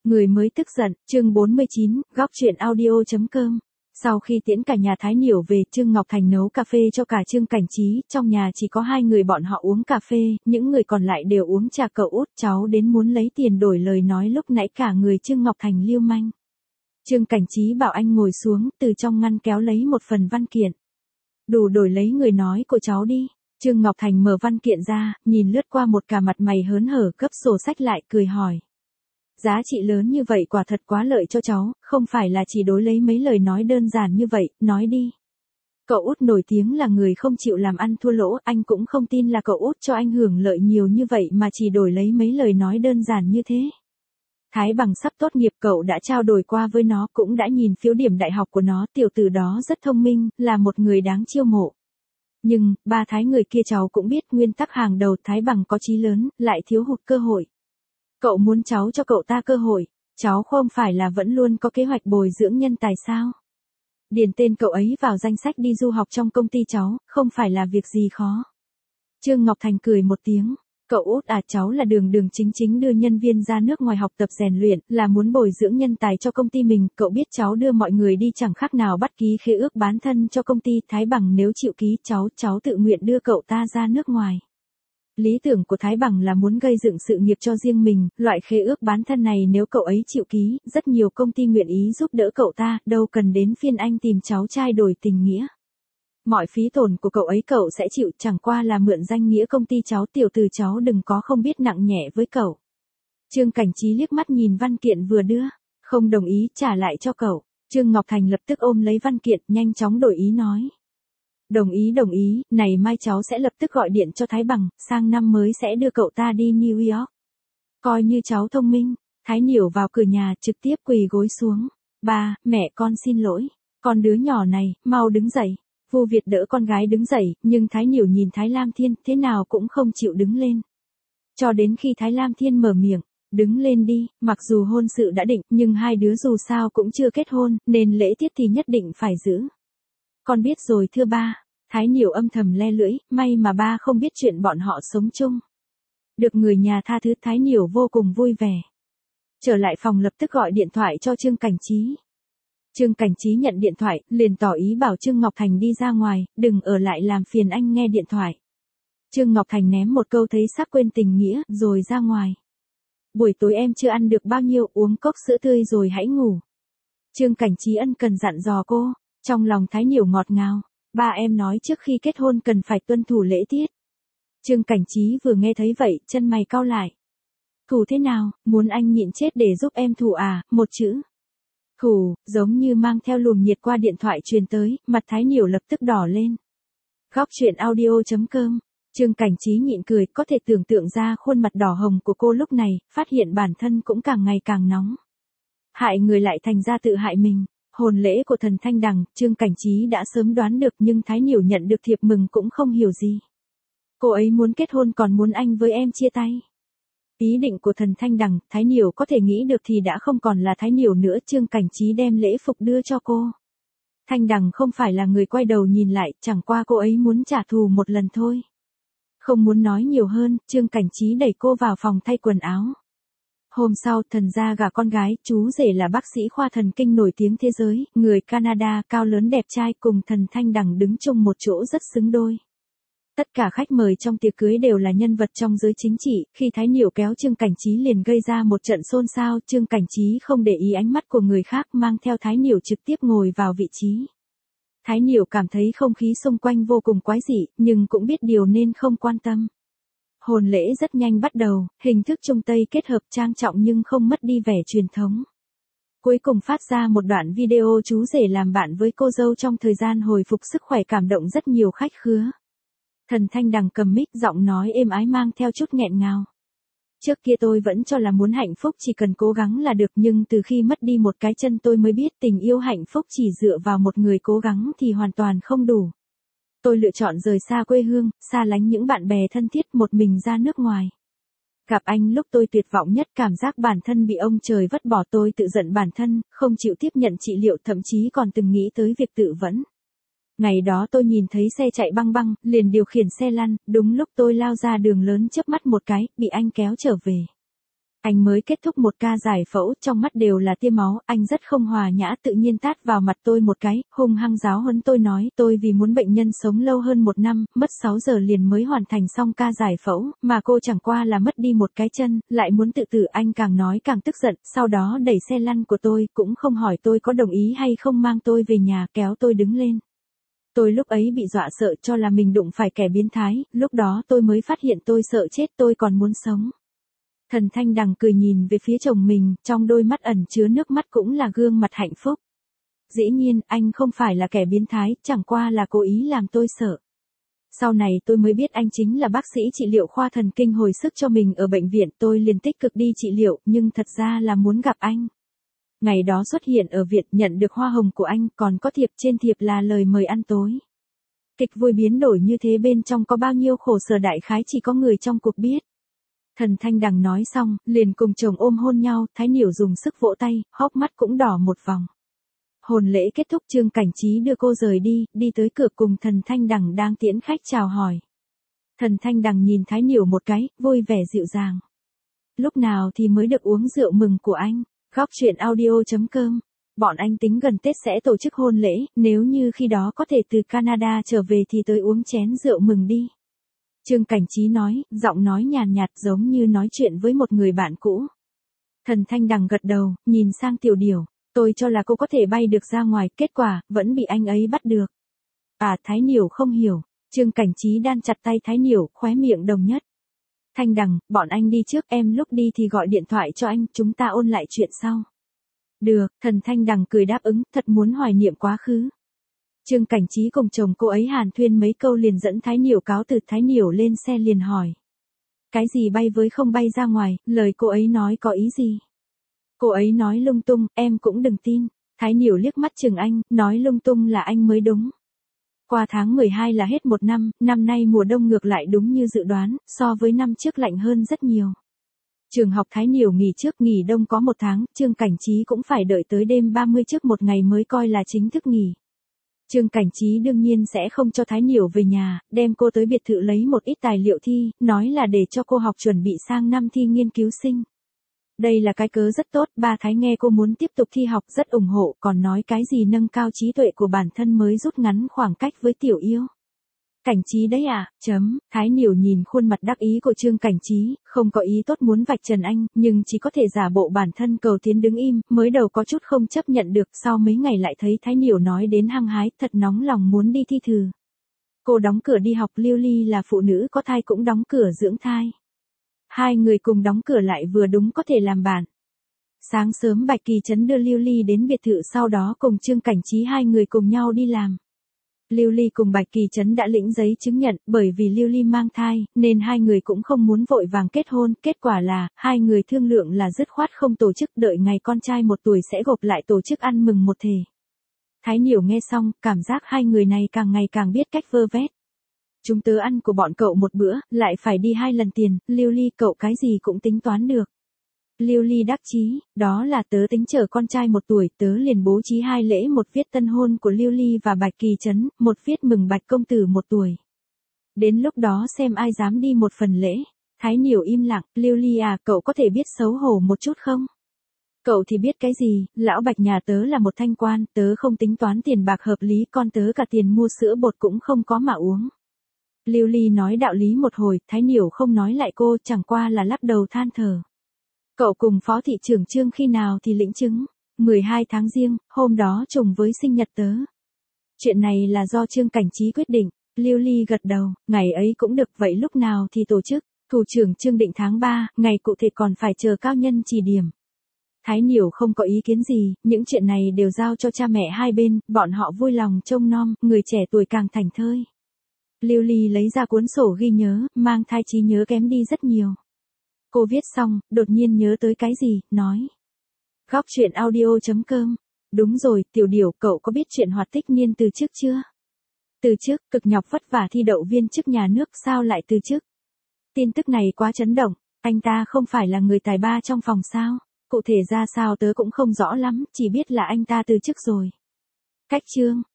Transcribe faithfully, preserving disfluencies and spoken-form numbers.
Người mới tức giận, chương bốn mươi chín, góc chuyện audio.com. Sau khi tiễn cả nhà Thái Niểu về, Trương Ngọc Thành nấu cà phê cho cả Trương Cảnh Trí, trong nhà chỉ có hai người bọn họ uống cà phê, những người còn lại đều uống trà. Cậu út cháu đến muốn lấy tiền đổi lời nói lúc nãy cả người Trương Ngọc Thành liêu manh. Trương Cảnh Trí bảo anh ngồi xuống, từ trong ngăn kéo lấy một phần văn kiện. Đủ đổi lấy người nói của cháu đi. Trương Ngọc Thành mở văn kiện ra, nhìn lướt qua một cả mặt mày hớn hở, gấp sổ sách lại, cười hỏi. Giá trị lớn như vậy quả thật quá lợi cho cháu, không phải là chỉ đối lấy mấy lời nói đơn giản như vậy, nói đi. Cậu út nổi tiếng là người không chịu làm ăn thua lỗ, anh cũng không tin là cậu út cho anh hưởng lợi nhiều như vậy mà chỉ đổi lấy mấy lời nói đơn giản như thế. Thái Bằng sắp tốt nghiệp, cậu đã trao đổi qua với nó, cũng đã nhìn phiếu điểm đại học của nó, tiểu tử đó rất thông minh, là một người đáng chiêu mộ. Nhưng, ba Thái người kia cháu cũng biết, nguyên tắc hàng đầu, Thái Bằng có chí lớn, lại thiếu hụt cơ hội. Cậu muốn cháu cho cậu ta cơ hội, cháu không phải là vẫn luôn có kế hoạch bồi dưỡng nhân tài sao? Điền tên cậu ấy vào danh sách đi du học trong công ty cháu, không phải là việc gì khó. Trương Ngọc Thành cười một tiếng, cậu út à, cháu là đường đường chính chính đưa nhân viên ra nước ngoài học tập rèn luyện, là muốn bồi dưỡng nhân tài cho công ty mình, cậu biết cháu đưa mọi người đi chẳng khác nào bắt ký khế ước bán thân cho công ty. Thái Bằng nếu chịu ký, cháu, cháu tự nguyện đưa cậu ta ra nước ngoài. Lý tưởng của Thái Bằng là muốn gây dựng sự nghiệp cho riêng mình, loại khế ước bán thân này nếu cậu ấy chịu ký, rất nhiều công ty nguyện ý giúp đỡ cậu ta, đâu cần đến phiên anh tìm cháu trai đổi tình nghĩa. Mọi phí tổn của cậu ấy cậu sẽ chịu, chẳng qua là mượn danh nghĩa công ty cháu, tiểu tử cháu đừng có không biết nặng nhẹ với cậu. Trương Cảnh Trí liếc mắt nhìn văn kiện vừa đưa, không đồng ý, trả lại cho cậu. Trương Ngọc Thành lập tức ôm lấy văn kiện, nhanh chóng đổi ý nói. Đồng ý đồng ý, này mai cháu sẽ lập tức gọi điện cho Thái Bằng, sang năm mới sẽ đưa cậu ta đi New York. Coi như cháu thông minh. Thái Niểu vào cửa nhà, trực tiếp quỳ gối xuống. Ba, mẹ con xin lỗi. Con đứa nhỏ này, mau đứng dậy. Vu Việt đỡ con gái đứng dậy, nhưng Thái Niểu nhìn Thái Lam Thiên, thế nào cũng không chịu đứng lên. Cho đến khi Thái Lam Thiên mở miệng, đứng lên đi, mặc dù hôn sự đã định, nhưng hai đứa dù sao cũng chưa kết hôn, nên lễ tiết thì nhất định phải giữ. Con biết rồi thưa ba. Thái Niểu âm thầm le lưỡi, may mà ba không biết chuyện bọn họ sống chung. Được người nhà tha thứ, Thái Niểu vô cùng vui vẻ. Trở lại phòng lập tức gọi điện thoại cho Trương Cảnh Trí. Trương Cảnh Trí nhận điện thoại, liền tỏ ý bảo Trương Ngọc Thành đi ra ngoài, đừng ở lại làm phiền anh nghe điện thoại. Trương Ngọc Thành ném một câu thấy sắc quên tình nghĩa, rồi ra ngoài. Buổi tối em chưa ăn được bao nhiêu, uống cốc sữa tươi rồi hãy ngủ. Trương Cảnh Trí ân cần dặn dò cô, trong lòng Thái Niểu ngọt ngào. Ba em nói trước khi kết hôn cần phải tuân thủ lễ tiết. Trương Cảnh Trí vừa nghe thấy vậy, chân mày cau lại. Thủ thế nào, muốn anh nhịn chết để giúp em thủ à, một chữ. Thủ, giống như mang theo luồng nhiệt qua điện thoại truyền tới, mặt Thái Niểu lập tức đỏ lên. Góc chuyện audio.com. Trương Cảnh Trí nhịn cười, có thể tưởng tượng ra khuôn mặt đỏ hồng của cô lúc này, phát hiện bản thân cũng càng ngày càng nóng. Hại người lại thành ra tự hại mình. Hôn lễ của thần Thanh Đằng, Trương Cảnh Trí đã sớm đoán được, nhưng Thái Niểu nhận được thiệp mừng cũng không hiểu gì. Cô ấy muốn kết hôn còn muốn anh với em chia tay. Ý định của thần Thanh Đằng, Thái Niểu có thể nghĩ được thì đã không còn là Thái Niểu nữa. Trương Cảnh Trí đem lễ phục đưa cho cô. Thanh Đằng không phải là người quay đầu nhìn lại, chẳng qua cô ấy muốn trả thù một lần thôi. Không muốn nói nhiều hơn, Trương Cảnh Trí đẩy cô vào phòng thay quần áo. Hôm sau, thần gia gả con gái, chú rể là bác sĩ khoa thần kinh nổi tiếng thế giới, người Canada, cao lớn đẹp trai, cùng thần Thanh Đằng đứng chung một chỗ rất xứng đôi. Tất cả khách mời trong tiệc cưới đều là nhân vật trong giới chính trị, khi Thái Niểu kéo Trương Cảnh Trí liền gây ra một trận xôn xao. Trương Cảnh Trí không để ý ánh mắt của người khác, mang theo Thái Niểu trực tiếp ngồi vào vị trí. Thái Niểu cảm thấy không khí xung quanh vô cùng quái dị, nhưng cũng biết điều nên không quan tâm. Hôn lễ rất nhanh bắt đầu, hình thức Trung Tây kết hợp trang trọng nhưng không mất đi vẻ truyền thống. Cuối cùng phát ra một đoạn video chú rể làm bạn với cô dâu trong thời gian hồi phục sức khỏe, cảm động rất nhiều khách khứa. Thần Thanh Đằng cầm mic, giọng nói êm ái mang theo chút nghẹn ngào. Trước kia tôi vẫn cho là muốn hạnh phúc chỉ cần cố gắng là được, nhưng từ khi mất đi một cái chân tôi mới biết tình yêu hạnh phúc chỉ dựa vào một người cố gắng thì hoàn toàn không đủ. Tôi lựa chọn rời xa quê hương, xa lánh những bạn bè thân thiết, một mình ra nước ngoài. Gặp anh lúc tôi tuyệt vọng nhất, cảm giác bản thân bị ông trời vứt bỏ, tôi tự giận bản thân, không chịu tiếp nhận trị liệu, thậm chí còn từng nghĩ tới việc tự vẫn. Ngày đó tôi nhìn thấy xe chạy băng băng, liền điều khiển xe lăn, đúng lúc tôi lao ra đường lớn, chớp mắt một cái, bị anh kéo trở về. Anh mới kết thúc một ca giải phẫu, trong mắt đều là tia máu, anh rất không hòa nhã tự nhiên tát vào mặt tôi một cái, hung hăng giáo huấn tôi nói, tôi vì muốn bệnh nhân sống lâu hơn một năm, mất sáu giờ liền mới hoàn thành xong ca giải phẫu, mà cô chẳng qua là mất đi một cái chân, lại muốn tự tử. Anh càng nói càng tức giận, sau đó đẩy xe lăn của tôi, cũng không hỏi tôi có đồng ý hay không mang tôi về nhà, kéo tôi đứng lên. Tôi lúc ấy bị dọa sợ cho là mình đụng phải kẻ biến thái, lúc đó tôi mới phát hiện tôi sợ chết, tôi còn muốn sống. Thần Thanh Đằng cười nhìn về phía chồng mình, trong đôi mắt ẩn chứa nước mắt cũng là gương mặt hạnh phúc. Dĩ nhiên, anh không phải là kẻ biến thái, chẳng qua là cố ý làm tôi sợ. Sau này tôi mới biết anh chính là bác sĩ trị liệu khoa thần kinh hồi sức cho mình ở bệnh viện, tôi liền tích cực đi trị liệu, nhưng thật ra là muốn gặp anh. Ngày đó xuất hiện ở viện nhận được hoa hồng của anh, còn có thiệp, trên thiệp là lời mời ăn tối. Kịch vui biến đổi như thế bên trong có bao nhiêu khổ sở đại khái chỉ có người trong cuộc biết. Thần Thanh Đằng nói xong, liền cùng chồng ôm hôn nhau, Thái Niểu dùng sức vỗ tay, hốc mắt cũng đỏ một vòng. Hôn lễ kết thúc, Trương Cảnh Trí đưa cô rời đi, đi tới cửa cùng Thần Thanh Đằng đang tiễn khách chào hỏi. Thần Thanh Đằng nhìn Thái Niểu một cái, vui vẻ dịu dàng. Lúc nào thì mới được uống rượu mừng của anh? Góc truyện audio chấm com. Bọn anh tính gần Tết sẽ tổ chức hôn lễ, nếu như khi đó có thể từ Canada trở về thì tới uống chén rượu mừng đi. Trương Cảnh Trí nói, giọng nói nhàn nhạt giống như nói chuyện với một người bạn cũ. Thần Thanh Đằng gật đầu, nhìn sang Tiểu Điểu, tôi cho là cô có thể bay được ra ngoài, kết quả, vẫn bị anh ấy bắt được. À, Thái Niểu không hiểu, Trương Cảnh Trí đan chặt tay Thái Niểu, khóe miệng đồng nhất. Thanh Đằng, bọn anh đi trước, em lúc đi thì gọi điện thoại cho anh, chúng ta ôn lại chuyện sau. Được, Thần Thanh Đằng cười đáp ứng, thật muốn hoài niệm quá khứ. Trương Cảnh Trí cùng chồng cô ấy hàn thuyên mấy câu liền dẫn Thái Niểu cáo từ. Thái Niểu lên xe liền hỏi. Cái gì bay với không bay ra ngoài, lời cô ấy nói có ý gì? Cô ấy nói lung tung, em cũng đừng tin. Thái Niểu liếc mắt chừng anh, nói lung tung là anh mới đúng. Qua tháng mười hai là hết một năm, năm nay mùa đông ngược lại đúng như dự đoán, so với năm trước lạnh hơn rất nhiều. Trường học Thái Niểu nghỉ trước, nghỉ đông có một tháng, Trương Cảnh Trí cũng phải đợi tới đêm ba mươi trước một ngày mới coi là chính thức nghỉ. Trương Cảnh Trí đương nhiên sẽ không cho Thái Niểu về nhà, đem cô tới biệt thự lấy một ít tài liệu thi, nói là để cho cô học chuẩn bị sang năm thi nghiên cứu sinh. Đây là cái cớ rất tốt, ba Thái nghe cô muốn tiếp tục thi học rất ủng hộ, còn nói cái gì nâng cao trí tuệ của bản thân mới rút ngắn khoảng cách với Tiểu Yêu. Cảnh Trí đấy à, chấm, Thái Niểu nhìn khuôn mặt đắc ý của Trương Cảnh Trí, không có ý tốt muốn vạch trần anh, nhưng chỉ có thể giả bộ bản thân cầu tiến đứng im, mới đầu có chút không chấp nhận được, sau mấy ngày lại thấy Thái Niểu nói đến hăng hái, thật nóng lòng muốn đi thi thử. Cô đóng cửa đi học, Lưu Ly là phụ nữ có thai cũng đóng cửa dưỡng thai. Hai người cùng đóng cửa lại vừa đúng có thể làm bạn. Sáng sớm Bạch Kỳ Trấn đưa Lưu Ly đến biệt thự, sau đó cùng Trương Cảnh Trí hai người cùng nhau đi làm. Lưu Ly cùng Bạch Kỳ Trấn đã lĩnh giấy chứng nhận, bởi vì Lưu Ly mang thai, nên hai người cũng không muốn vội vàng kết hôn, kết quả là, hai người thương lượng là dứt khoát không tổ chức, đợi ngày con trai một tuổi sẽ gộp lại tổ chức ăn mừng một thể. Thái Niểu nghe xong, cảm giác hai người này càng ngày càng biết cách vơ vét. Chúng tớ ăn của bọn cậu một bữa, lại phải đi hai lần tiền, Lưu Ly cậu cái gì cũng tính toán được. Lưu Ly đắc chí, đó là tớ tính chờ con trai một tuổi, tớ liền bố trí hai lễ, một viết tân hôn của Lưu Ly và Bạch Kỳ Trấn, một viết mừng Bạch công tử một tuổi. Đến lúc đó xem ai dám đi một phần lễ. Thái Niểu im lặng, Lưu Ly à, cậu có thể biết xấu hổ một chút không? Cậu thì biết cái gì, lão Bạch nhà tớ là một thanh quan, tớ không tính toán tiền bạc hợp lý, con tớ cả tiền mua sữa bột cũng không có mà uống. Lưu Ly nói đạo lý một hồi, Thái Niểu không nói lại cô, chẳng qua là lắc đầu than thở. Cậu cùng phó thị trưởng Trương khi nào thì lĩnh chứng? mười hai tháng Giêng, hôm đó trùng với sinh nhật tớ. Chuyện này là do Trương Cảnh Trí quyết định. Lưu Ly gật đầu, ngày ấy cũng được, vậy lúc nào thì tổ chức? Thủ trưởng Trương định tháng ba, ngày cụ thể còn phải chờ cao nhân chỉ điểm. Thái Niểu không có ý kiến gì, những chuyện này đều giao cho cha mẹ hai bên, bọn họ vui lòng trông nom, người trẻ tuổi càng thành thơi. Lưu Ly lấy ra cuốn sổ ghi nhớ, mang thai trí nhớ kém đi rất nhiều. Cô viết xong, đột nhiên nhớ tới cái gì, nói. Góc truyện audio chấm com. Đúng rồi, Tiểu Điểu, cậu có biết chuyện Hoạt Tích Niên từ chức chưa? Từ chức, cực nhọc vất vả thi đậu viên chức nhà nước, sao lại từ chức? Tin tức này quá chấn động, anh ta không phải là người tài ba trong phòng sao? Cụ thể ra sao tớ cũng không rõ lắm, chỉ biết là anh ta từ chức rồi. Cách chương.